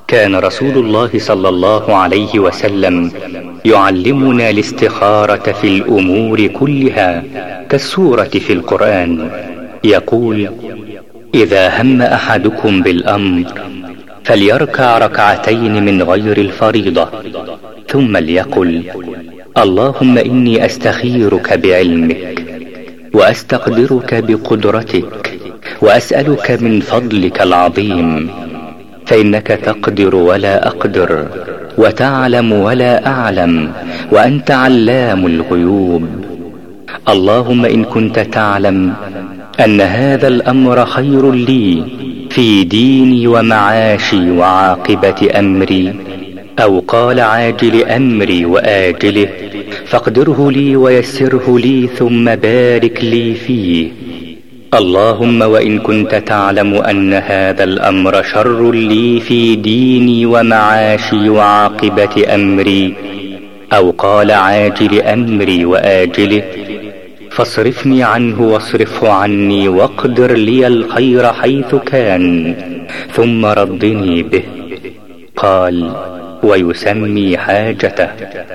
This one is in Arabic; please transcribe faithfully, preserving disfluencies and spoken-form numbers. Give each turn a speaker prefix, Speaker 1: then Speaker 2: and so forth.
Speaker 1: كان رسول الله صلى الله عليه وسلم يعلمنا الاستخارة في الأمور كلها كالسورة في القرآن. يقول: إذا هم أحدكم بالأمر فليركع ركعتين من غير الفريضة، ثم ليقل: اللهم إني أستخيرك بعلمك وأستقدرك بقدرتك وأسألك من فضلك العظيم، فإنك تقدر ولا أقدر، وتعلم ولا أعلم، وأنت علام الغيوب. اللهم إن كنت تعلم أن هذا الأمر خير لي في ديني ومعاشي وعاقبة أمري، أو قال عاجل أمري وآجله، فاقدره لي ويسره لي ثم بارك لي فيه. اللهم وإن كنت تعلم أن هذا الأمر شر لي في ديني ومعاشي وعاقبة أمري، أو قال عاجل أمري وآجله، فاصرفني عنه واصرفه عني، واقدر لي الخير حيث كان، ثم ردني به. قال: ويسمي حاجته.